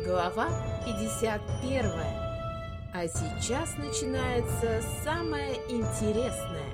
Глава 51. А сейчас начинается самое интересное.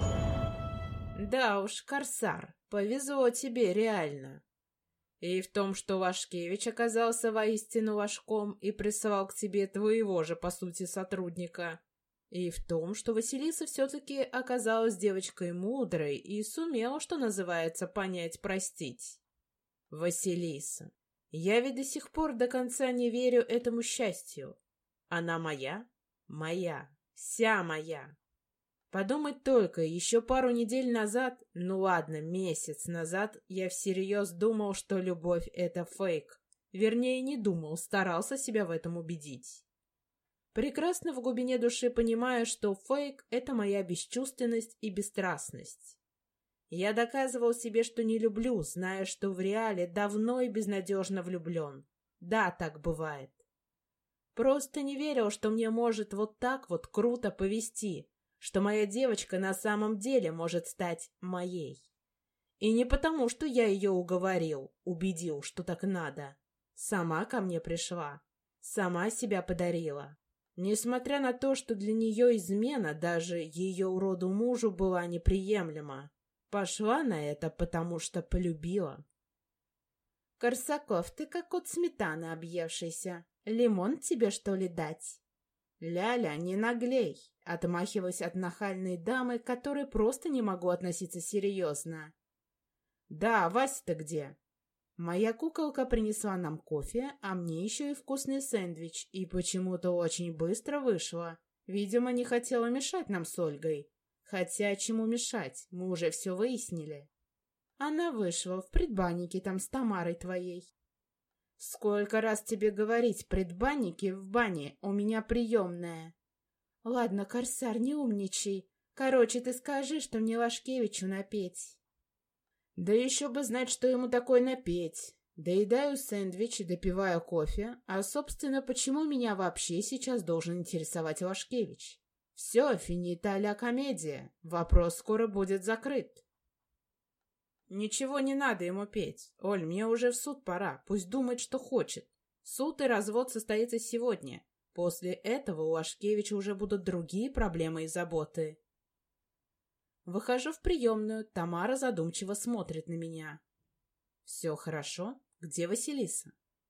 Да уж, Корсар, повезло тебе реально. И в том, что Вашкевич оказался воистину Вашком и присылал к тебе твоего же, по сути, сотрудника. И в том, что Василиса все-таки оказалась девочкой мудрой и сумела, что называется, понять, простить. Василиса. Я ведь до сих пор до конца не верю этому счастью. Она моя? Моя. Вся моя. Подумать только, еще пару недель назад, ну ладно, месяц назад, я всерьез думал, что любовь — это фейк. Вернее, не думал, старался себя в этом убедить. Прекрасно в глубине души понимаю, что фейк — это моя бесчувственность и бесстрастность. Я доказывал себе, что не люблю, зная, что в реале давно и безнадежно влюблен. Да, так бывает. Просто не верил, что мне может вот так вот круто повести, что моя девочка на самом деле может стать моей. И не потому, что я ее уговорил, убедил, что так надо. Сама ко мне пришла, сама себя подарила. Несмотря на то, что для нее измена даже ее уроду мужу была неприемлема. Пошла на это, потому что полюбила. Корсаков, ты как от сметаны объевшийся. Лимон тебе, что ли, дать? Ляля, не наглей, отмахиваясь от нахальной дамы, к которой просто не могу относиться серьезно. Да, Вася-то где? Моя куколка принесла нам кофе, а мне еще и вкусный сэндвич, и почему-то очень быстро вышла. Видимо, не хотела мешать нам с Ольгой. Хотя чему мешать, мы уже все выяснили. Она вышла в предбаннике там с Тамарой твоей. Сколько раз тебе говорить, предбанники в бане, у меня приемная. Ладно, Корсар, не умничай. Короче, ты скажи, что мне Вашкевичу напеть. Да еще бы знать, что ему такое напеть. Доедаю сэндвич и допиваю кофе, а, собственно, почему меня вообще сейчас должен интересовать Вашкевич? Все, финита ля комедия. Вопрос скоро будет закрыт. Ничего не надо ему петь. Оль, мне уже в суд пора. Пусть думает, что хочет. Суд и развод состоится сегодня. После этого у Ашкевича уже будут другие проблемы и заботы. Выхожу в приемную. Тамара задумчиво смотрит на меня. Все хорошо? Где Василиса?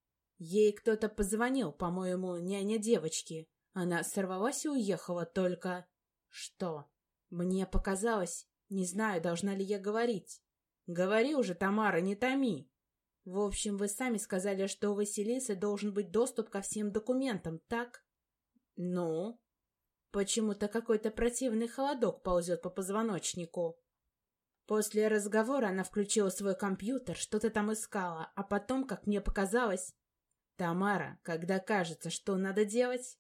Ей кто-то позвонил, по-моему, няня девочки. Она сорвалась и уехала, только... Что? Мне показалось... Не знаю, должна ли я говорить. Говори уже, Тамара, не томи. В общем, вы сами сказали, что у Василисы должен быть доступ ко всем документам, так? Ну? Почему-то какой-то противный холодок ползет по позвоночнику. После разговора она включила свой компьютер, что-то там искала, а потом, как мне показалось... Тамара, когда кажется, что надо делать...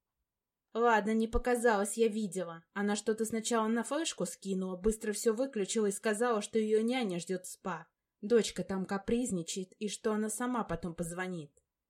Ладно, не показалось, я видела. Она что-то сначала на флешку скинула, быстро все выключила и сказала, что ее няня ждет в спа. Дочка там капризничает, и что она сама потом позвонит.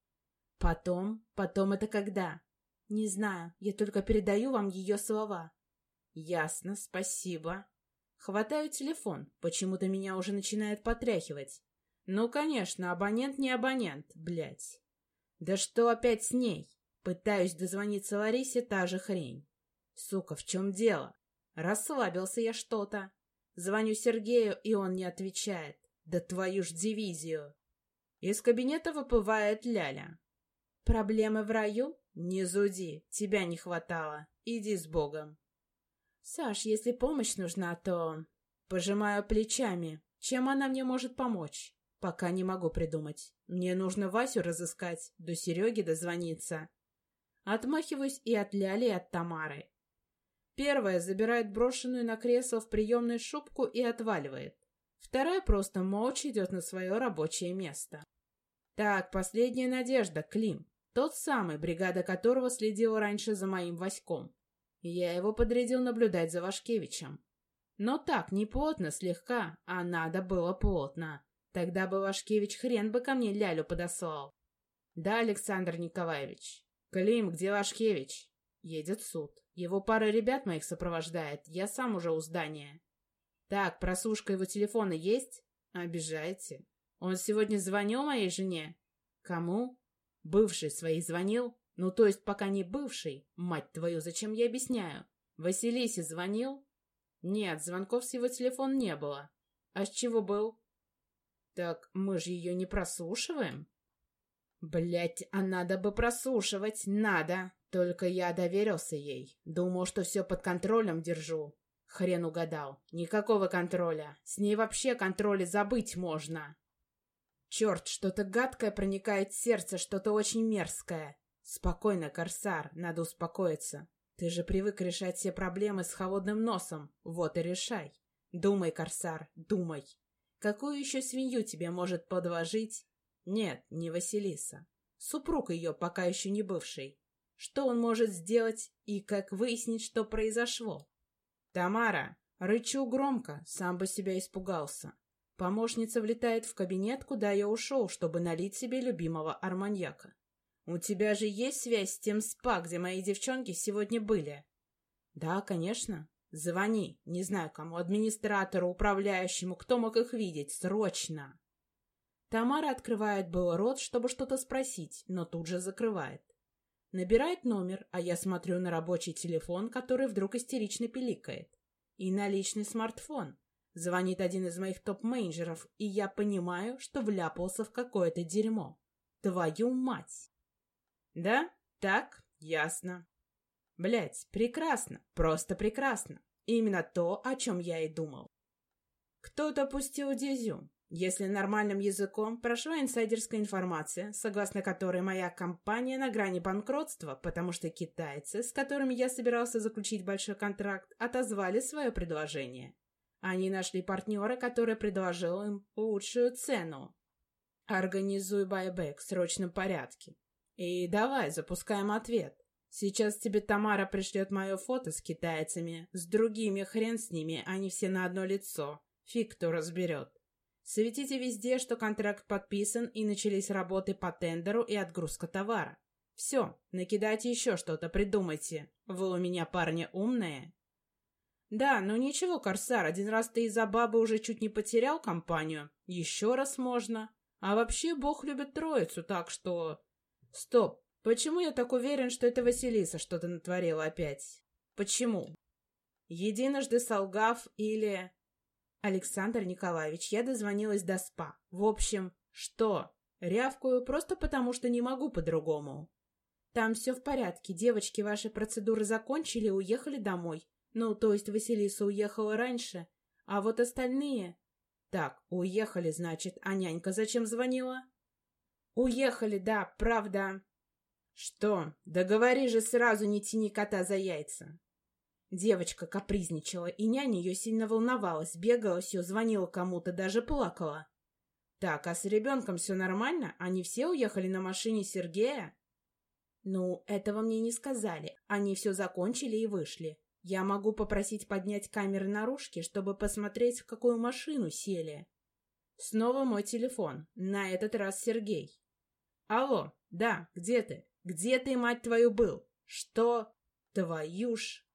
Потом? Потом это когда? Не знаю, я только передаю вам ее слова. Ясно, спасибо. Хватаю телефон, почему-то меня уже начинает потряхивать. Ну, конечно, абонент не абонент, блядь. Да что опять с ней? Пытаюсь дозвониться Ларисе, та же хрень. Сука, в чем дело? Расслабился я что-то. Звоню Сергею, и он не отвечает. Да твою ж дивизию. Из кабинета выплывает Ляля. Проблемы в раю? Не зуди, тебя не хватало. Иди с Богом. Саш, если помощь нужна, то... Пожимаю плечами. Чем она мне может помочь? Пока не могу придумать. Мне нужно Васю разыскать, до Сереги дозвониться. Отмахиваюсь и от Ляли, и от Тамары. Первая забирает брошенную на кресло в приемной шубку и отваливает. Вторая просто молча идет на свое рабочее место. Так, последняя надежда, Клим. Тот самый, бригада которого следила раньше за моим Васьком. Я его подрядил наблюдать за Вашкевичем. Но так, не плотно, слегка, а надо было плотно. Тогда бы Вашкевич хрен бы ко мне Лялю подослал. Да, Александр Николаевич. Клим, где Вашкевич? Едет в суд. Его пара ребят моих сопровождает. Я сам уже у здания. Так, прослушка его телефона есть? Обижаете. Он сегодня звонил моей жене? Кому? Бывший своей звонил? Ну, то есть пока не бывший. Мать твою, зачем я объясняю? Василисе звонил? Нет, звонков с его телефона не было. А с чего был? Так мы же ее не прослушиваем. Блять, а надо бы прослушивать, надо. Только я доверился ей. Думал, что все под контролем держу. Хрен угадал. Никакого контроля. С ней вообще контроля забыть можно. Черт, что-то гадкое проникает в сердце, что-то очень мерзкое. Спокойно, Корсар, надо успокоиться. Ты же привык решать все проблемы с холодным носом. Вот и решай. Думай, Корсар, думай. Какую еще свинью тебе может подложить? Нет, не Василиса. Супруг ее, пока еще не бывший. Что он может сделать и как выяснить, что произошло? Тамара, рычу громко, сам бы себя испугался. Помощница влетает в кабинет, куда я ушел, чтобы налить себе любимого арманьяка. У тебя же есть связь с тем спа, где мои девчонки сегодня были? Да, конечно. Звони, не знаю кому, администратору, управляющему, кто мог их видеть, срочно. Тамара открывает было рот, чтобы что-то спросить, но тут же закрывает. Набирает номер, а я смотрю на рабочий телефон, который вдруг истерично пиликает. И на личный смартфон. Звонит один из моих топ-менеджеров, и я понимаю, что вляпался в какое-то дерьмо. Твою мать! Да? Так? Ясно. Блять, прекрасно, просто прекрасно. Именно то, о чем я и думал. Кто-то пустил дизю. Если нормальным языком, прошла инсайдерская информация, согласно которой моя компания на грани банкротства, потому что китайцы, с которыми я собирался заключить большой контракт, отозвали свое предложение. Они нашли партнера, который предложил им лучшую цену. Организуй байбек в срочном порядке. И давай, запускаем ответ. Сейчас тебе Тамара пришлет мое фото с китайцами, с другими хрен с ними, они все на одно лицо. Фиг кто разберет. Светите везде, что контракт подписан и начались работы по тендеру и отгрузка товара. Все, накидайте еще что-то, придумайте. Вы у меня парни умные. Да, ну ничего, Корсар, один раз ты из-за бабы уже чуть не потерял компанию. Еще раз можно. А вообще Бог любит троицу, так что... Стоп, почему я так уверен, что это Василиса что-то натворила опять? Почему? Единожды солгав или... Александр Николаевич, я дозвонилась до СПА. В общем, что? Рявкаю просто потому, что не могу по-другому. Там все в порядке, девочки ваши процедуры закончили и уехали домой. Ну, то есть Василиса уехала раньше, а вот остальные... Так, уехали, значит, а нянька зачем звонила? Уехали, да, правда. Что? Да говори же сразу, не тяни кота за яйца. Девочка капризничала, и няня ее сильно волновалась, бегала все, звонила кому-то, даже плакала. Так, а с ребенком все нормально? Они все уехали на машине Сергея? Ну, этого мне не сказали. Они все закончили и вышли. Я могу попросить поднять камеры наружки, чтобы посмотреть, в какую машину сели. Снова мой телефон. На этот раз Сергей. Алло, да, где ты? Где ты, мать твою, был? Что? Твою ж...